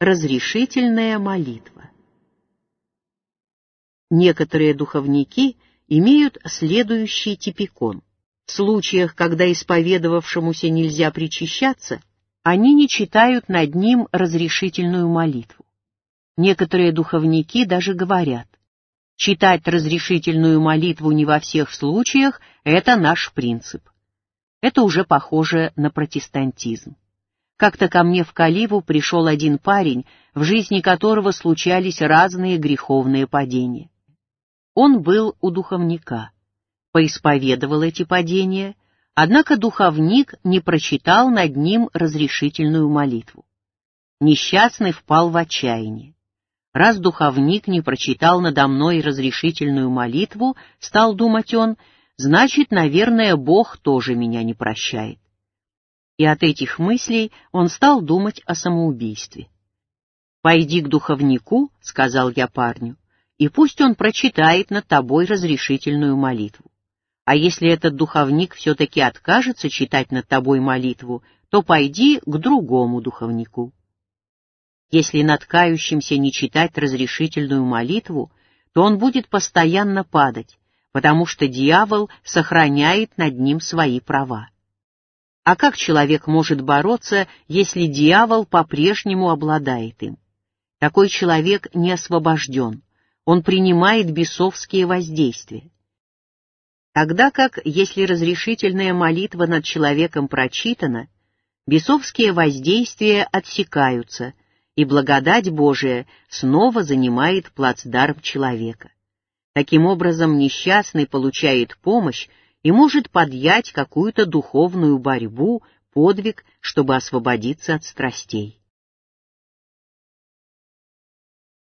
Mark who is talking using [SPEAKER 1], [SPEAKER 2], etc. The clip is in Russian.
[SPEAKER 1] Разрешительная молитва. Некоторые духовники имеют следующий типикон. В случаях, когда исповедовавшемуся нельзя причащаться, они не читают над ним разрешительную молитву. Некоторые духовники даже говорят: читать разрешительную молитву не во всех случаях — это наш принцип. Это уже похоже на протестантизм. Как-то ко мне в Каливу пришел один парень, в жизни которого случались разные греховные падения. Он был у духовника, поисповедовал эти падения, однако духовник не прочитал над ним разрешительную молитву. Несчастный впал в отчаяние. Раз духовник не прочитал надо мной разрешительную молитву, стал думать он, значит, наверное, Бог тоже меня не прощает. И от этих мыслей он стал думать о самоубийстве. «Пойди к духовнику», — сказал я парню, «и пусть он прочитает над тобой разрешительную молитву. А если этот духовник все-таки откажется читать над тобой молитву, то пойди к другому духовнику». Если над кающимся не читать разрешительную молитву, то он будет постоянно падать, потому что дьявол сохраняет над ним свои права. А как человек может бороться, если дьявол по-прежнему обладает им? Такой человек не освобожден, он принимает бесовские воздействия. Тогда как, если разрешительная молитва над человеком прочитана, бесовские воздействия отсекаются, и благодать Божия снова занимает плацдарм человека. Таким образом, несчастный получает помощь и может поднять какую-то духовную борьбу, подвиг, чтобы освободиться от страстей.